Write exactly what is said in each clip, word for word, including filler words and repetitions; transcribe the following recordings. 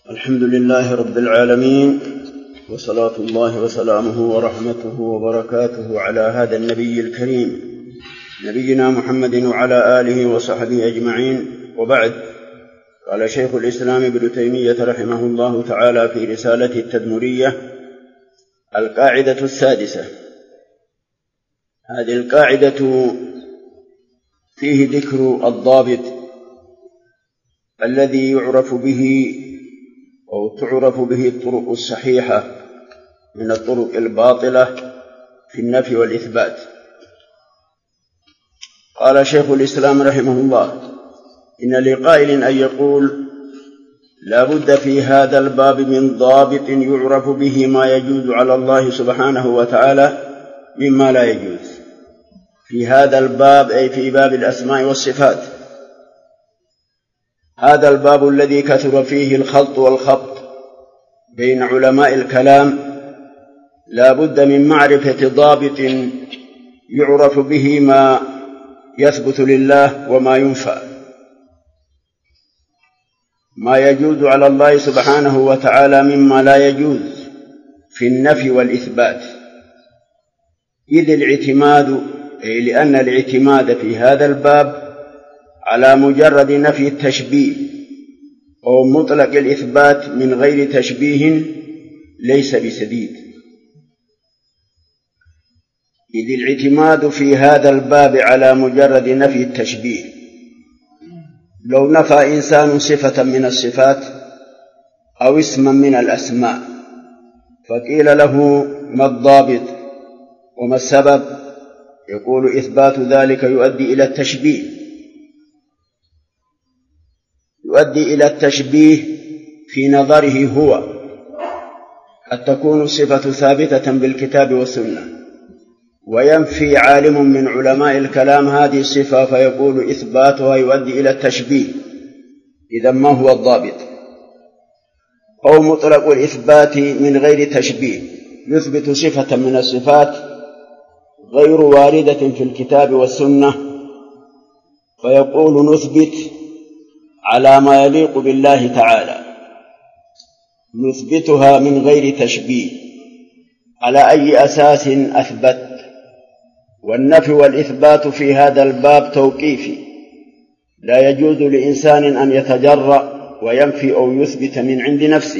الحمد لله رب العالمين، وصلاة الله وسلامه ورحمته وبركاته على هذا النبي الكريم نبينا محمد وعلى آله وصحبه أجمعين، وبعد. قال شيخ الإسلام ابن تيمية رحمه الله تعالى في رسالة التدمرية: القاعدة السادسة. هذه القاعدة فيه ذكر الضابط الذي يعرف به أو تعرف به الطرق الصحيحة من الطرق الباطلة في النفي والإثبات. قال شيخ الإسلام رحمه الله: إن لقائل أن يقول: لا بد في هذا الباب من ضابط يعرف به ما يجوز على الله سبحانه وتعالى مما لا يجوز. في هذا الباب أي في باب الأسماء والصفات، هذا الباب الذي كثر فيه الخلط والخبط بين علماء الكلام، لا بد من معرفة ضابط يعرف به ما يثبت لله وما ينفى، ما يجوز على الله سبحانه وتعالى مما لا يجوز في النفي والإثبات. إذ الاعتماد أي لأن الاعتماد في هذا الباب على مجرد نفي التشبيه أو مطلق الإثبات من غير تشبيه ليس بسديد. إذ الاعتماد في هذا الباب على مجرد نفي التشبيه، لو نفى إنسان صفة من الصفات أو اسما من الأسماء فقيل له: ما الضابط وما السبب؟ يقول: إثبات ذلك يؤدي إلى التشبيه، يؤدي إلى التشبيه في نظره هو، قد تكون الصفة ثابتة بالكتاب والسنة، وينفي عالم من علماء الكلام هذه الصفة فيقول إثباتها يؤدي إلى التشبيه. إذن ما هو الضابط؟ أو مطلق الإثبات من غير تشبيه، يثبت صفة من الصفات غير واردة في الكتاب والسنة فيقول نثبت على ما يليق بالله تعالى، نثبتها من غير تشبيه. على أي أساس أثبت؟ والنفي والإثبات في هذا الباب توقيفي، لا يجوز لإنسان أن يتجرأ وينفي أو يثبت من عند نفسه.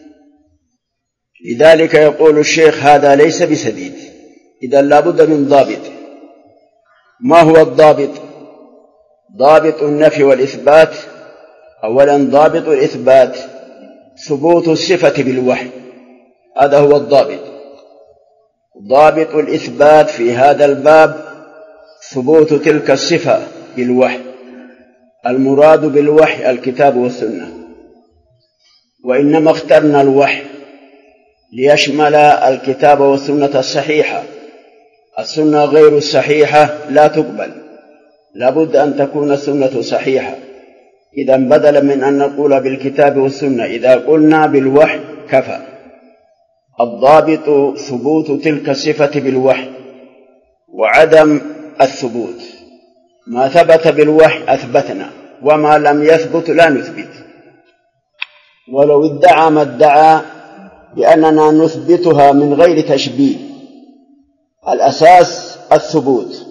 لذلك يقول الشيخ: هذا ليس بسديد، إذن لا بد من ضابط. ما هو الضابط؟ ضابط النفي والإثبات: أولا ضابط الإثبات ثبوت الصفة بالوحي، هذا هو الضابط. ضابط الإثبات في هذا الباب ثبوت تلك الصفة بالوحي، المراد بالوحي الكتاب والسنة، وإنما اخترنا الوحي ليشمل الكتاب والسنة الصحيحة. السنة غير الصحيحة لا تقبل، لا بد أن تكون السنة صحيحة. إذن بدلا من أن نقول بالكتاب والسنة، إذا قلنا بالوحي كفى. الضابط ثبوت تلك الصفة بالوحي وعدم الثبوت. ما ثبت بالوحي أثبتنا، وما لم يثبت لا نثبت. ولو ادعى ما ادعى بأننا نثبتها من غير تشبيه، الأساس الثبوت،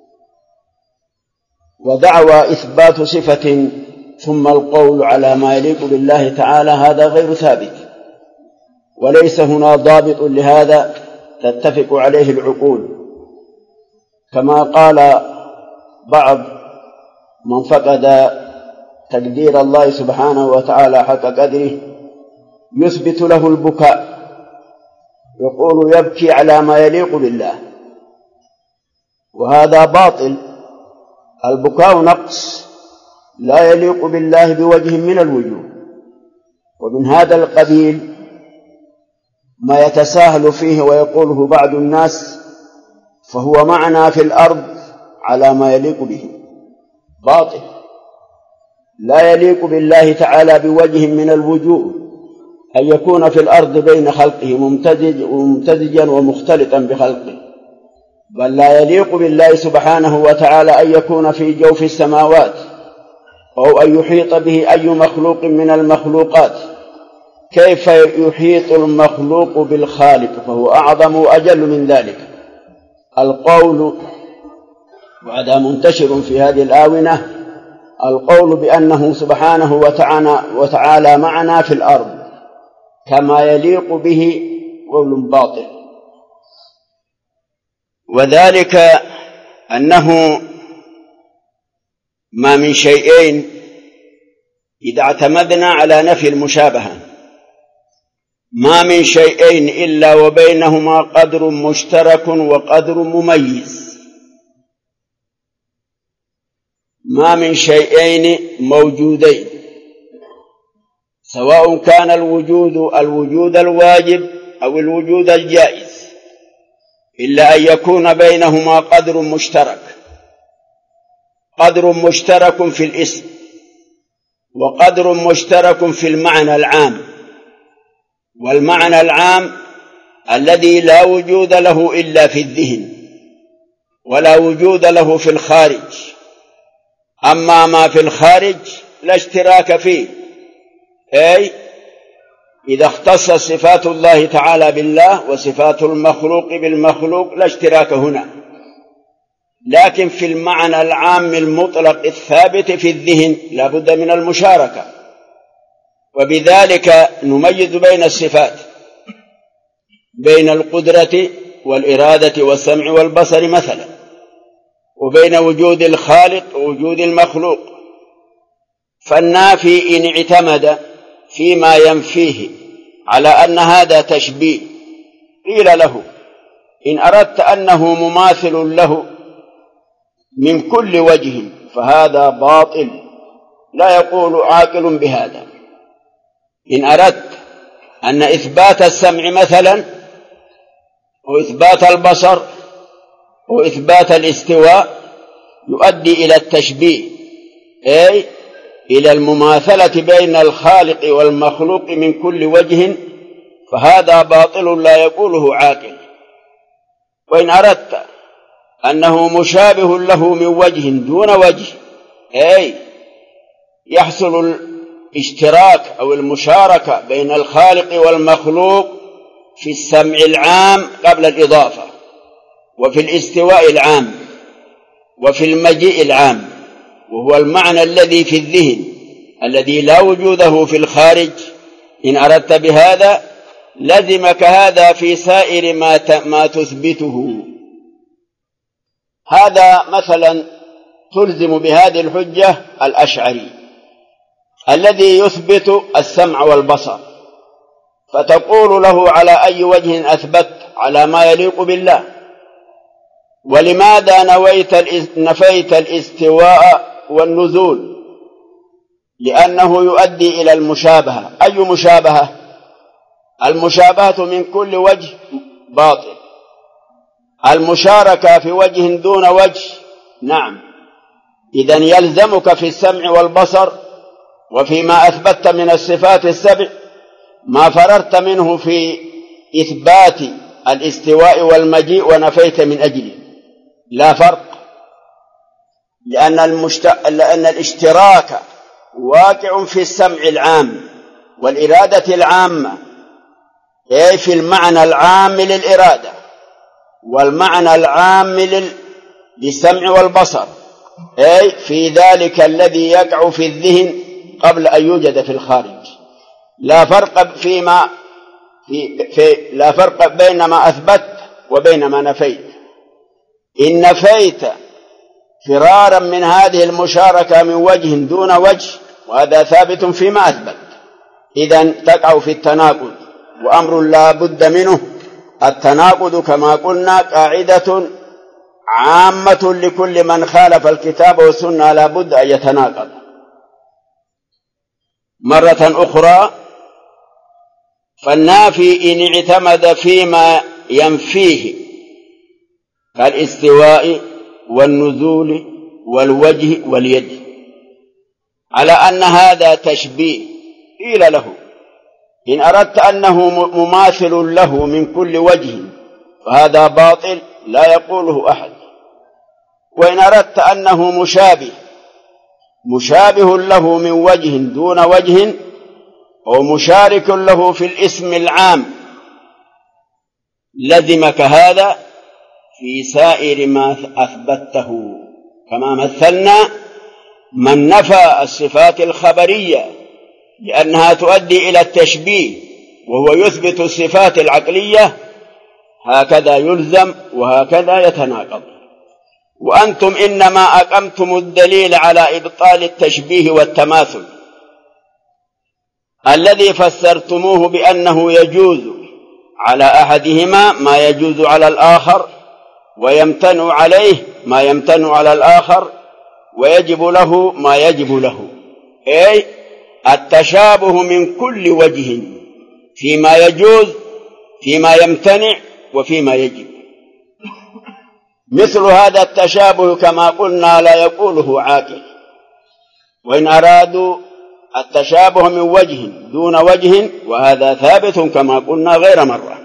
ودعوى إثبات صفة ثم القول على ما يليق بالله تعالى هذا غير ثابت، وليس هنا ضابط لهذا تتفق عليه العقول، كما قال بعض من فقد تقدير الله سبحانه وتعالى حق قدره: يثبت له البكاء، يقول يبكي على ما يليق بالله، وهذا باطل. البكاء نقص لا يليق بالله بوجه من الوجوه. ومن هذا القبيل ما يتساهل فيه ويقوله بعض الناس: فهو معنا في الأرض على ما يليق به. باطل، لا يليق بالله تعالى بوجه من الوجوه أن يكون في الأرض بين خلقه ممتزجا ومختلطا بخلقه، بل لا يليق بالله سبحانه وتعالى أن يكون في جوف السماوات أو أن يحيط به أي مخلوق من المخلوقات كيف يحيط المخلوق بالخالق؟ فهو أعظم وأجل من ذلك. القول، وهذا منتشر في هذه الآونة، القول بأنه سبحانه وتعالى معنا في الأرض كما يليق به قول باطل، وذلك أنه ما من شيئين إذا اعتمدنا على نفي المشابهة، ما من شيئين إلا وبينهما قدر مشترك وقدر مميز. ما من شيئين موجودين، سواء كان الوجود الوجود الواجب أو الوجود الجائز، إلا أن يكون بينهما قدر مشترك، قدر مشترك في الاسم وقدر مشترك في المعنى العام. والمعنى العام الذي لا وجود له إلا في الذهن ولا وجود له في الخارج. أما ما في الخارج لا اشتراك فيه، أي إذا اختص صفات الله تعالى بالله وصفات المخلوق بالمخلوق لا اشتراك هنا، لكن في المعنى العام المطلق الثابت في الذهن لا بد من المشاركة. وبذلك نميز بين الصفات، بين القدرة والإرادة والسمع والبصر مثلا، وبين وجود الخالق ووجود المخلوق. فالنافي إن اعتمد فيما ينفيه على أن هذا تشبيه قيل له إن أردت أنه مماثل له من كل وجه فهذا باطل، لا يقول عاقل بهذا. إن أردت أن إثبات السمع مثلا وإثبات البصر وإثبات الاستواء يؤدي إلى التشبيه، أي إلى المماثلة بين الخالق والمخلوق من كل وجه، فهذا باطل لا يقوله عاقل. وإن أردت أنه مشابه له من وجه دون وجه، أي يحصل الاشتراك أو المشاركة بين الخالق والمخلوق في السمع العام قبل الإضافة، وفي الاستواء العام، وفي المجيء العام، وهو المعنى الذي في الذهن الذي لا وجوده في الخارج. إن أردت بهذا لزمك هذا في سائر ما ما تثبته. هذا مثلا تلزم بهذه الحجة الأشعري الذي يثبت السمع والبصر، فتقول له على أي وجه أثبت؟ على ما يليق بالله. ولماذا نويت نفيت الاستواء والنزول؟ لأنه يؤدي إلى المشابهة. أي مشابهة؟ المشابهة من كل وجه باطل. المشاركة في وجه دون وجه نعم. إذن يلزمك في السمع والبصر وفيما أثبت من الصفات السبع ما فررت منه في إثبات الاستواء والمجيء ونفيت من أجله. لا فرق، لأن, المشت... لأن الاشتراك واقع في السمع العام والإرادة العامة، أي في المعنى العام للإرادة والمعنى العام لل... للسمع والبصر، أي في ذلك الذي يقع في الذهن قبل أن يوجد في الخارج. لا فرق فيما في... في... لا فرق بين ما أثبت وبين ما نفيت. إن نفيت فرارا من هذه المشاركة من وجه دون وجه وهذا ثابت فيما أثبت، إذن تقع في التناقض، وأمر لا بد منه. التناقض كما قلنا قاعدة عامة لكل من خالف الكتاب والسنة، لا بد أن يتناقض. مرة أخرى، فالنافي إن اعتمد فيما ينفيه كالاستواء والنزول والوجه واليد على أن هذا تشبيه، قيل له إن أردت أنه مماثل له من كل وجه فهذا باطل لا يقوله أحد. وإن أردت أنه مشابه مشابه له من وجه دون وجه أو مشارك له في الاسم العام لزمك هذا في سائر ما أثبته، كما مثلنا من نفى الصفات الخبرية لأنها تؤدي إلى التشبيه وهو يثبت الصفات العقلية، هكذا يلزم وهكذا يتناقض. وأنتم إنما أقمتم الدليل على إبطال التشبيه والتماثل الذي فسرتموه بأنه يجوز على أحدهما ما يجوز على الآخر، ويمتنع عليه ما يمتنع على الآخر، ويجب له ما يجب له، أي التشابه من كل وجه فيما يجوز، فيما يمتنع، وفيما يجب. مثل هذا التشابه كما قلنا لا يقوله عاقل، وإن أرادوا التشابه من وجه دون وجه، وهذا ثابت كما قلنا غير مرة.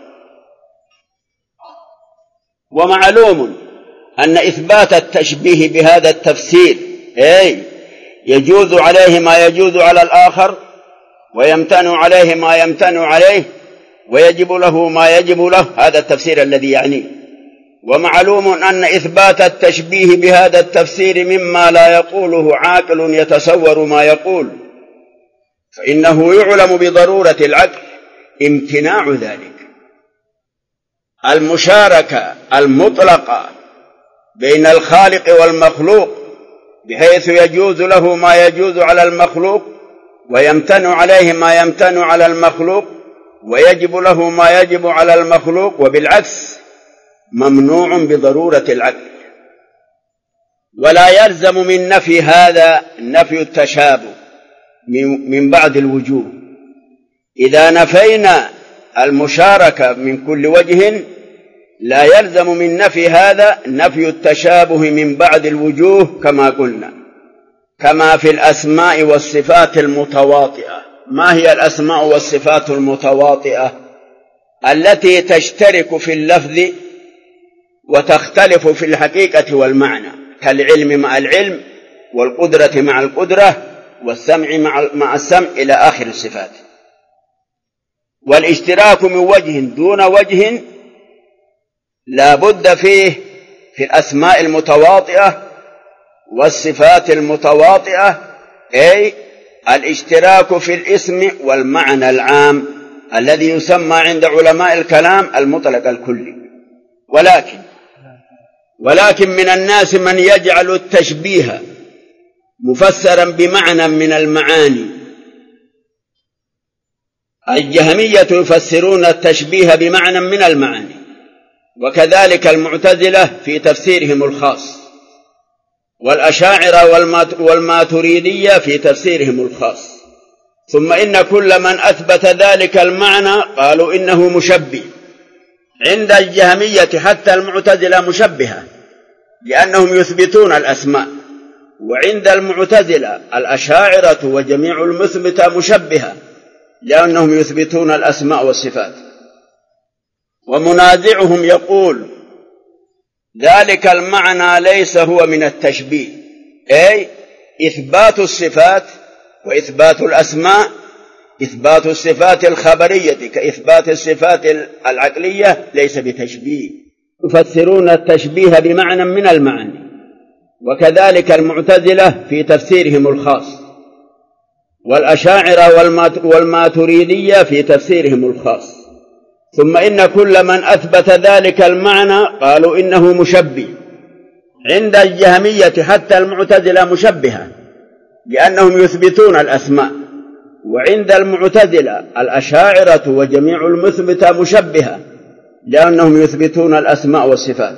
ومعلوم أن إثبات التشبيه بهذا التفسير أي يجوز عليه ما يجوز على الآخر، ويمتنع عليه ما يمتنع عليه، ويجب له ما يجب له، هذا التفسير الذي يعنيه. ومعلوم أن إثبات التشبيه بهذا التفسير مما لا يقوله عاقل يتصور ما يقول، فإنه يعلم بضرورة العقل امتناع ذلك. المشاركة المطلقة بين الخالق والمخلوق بحيث يجوز له ما يجوز على المخلوق، ويمتنع عليه ما يمتنع على المخلوق، ويجب له ما يجب على المخلوق، وبالعكس ممنوع بضرورة العقل. ولا يلزم من نفي هذا نفي التشابه من بعض الوجوه. إذا نفينا المشاركة من كل وجه لا يلزم من نفي هذا نفي التشابه من بعض الوجوه كما قلنا، كما في الأسماء والصفات المتواطئة. ما هي الأسماء والصفات المتواطئة؟ التي تشترك في اللفظ وتختلف في الحقيقة والمعنى، كالعلم مع العلم، والقدرة مع القدرة، والسمع مع السمع، إلى آخر الصفات. والاشتراك من وجه دون وجه لا بد فيه في الأسماء المتواطئة والصفات المتواطئة، أي الاشتراك في الاسم والمعنى العام الذي يسمى عند علماء الكلام المطلق الكلي. ولكن ولكن من الناس من يجعل التشبيه مفسرا بمعنى من المعاني. الجهمية يفسرون التشبيه بمعنى من المعاني، وكذلك المعتزلة في تفسيرهم الخاص، والأشاعرة والماتريدية في تفسيرهم الخاص. ثم إن كل من أثبت ذلك المعنى قالوا إنه مشبه. عند الجهمية حتى المعتزلة مشبهة لأنهم يثبتون الأسماء، وعند المعتزلة الأشاعرة وجميع المثبتة مشبهة لأنهم يثبتون الأسماء والصفات. ومنازعهم يقول ذلك المعنى ليس هو من التشبيه، أي إثبات الصفات وإثبات الأسماء، إثبات الصفات الخبرية كإثبات الصفات العقلية ليس بتشبيه. يفسرون التشبيه بمعنى من المعاني، وكذلك المعتزلة في تفسيرهم الخاص، والأشاعرة والماتريدية في تفسيرهم الخاص. ثم إن كل من أثبت ذلك المعنى قالوا إنه مشبه. عند الجهمية حتى المعتزلة مشبهة لأنهم يثبتون الأسماء، وعند المعتزلة الأشاعرة وجميع المثبتة مشبهة لأنهم يثبتون الأسماء والصفات.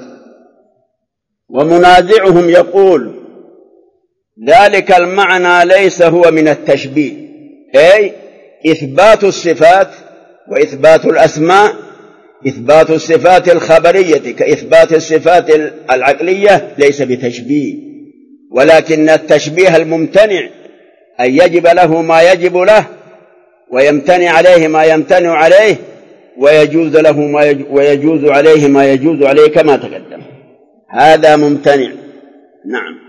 ومنازعهم يقول ذلك المعنى ليس هو من التشبيه، أي إثبات الصفات وإثبات الأسماء، إثبات الصفات الخبرية كإثبات الصفات العقلية ليس بتشبيه، ولكن التشبيه الممتنع أن يجب له ما يجب له، ويمتنع عليه ما يمتنع عليه، ويجوز له ما يجوز ويجوز عليه ما يجوز عليه كما تقدم، هذا ممتنع. نعم.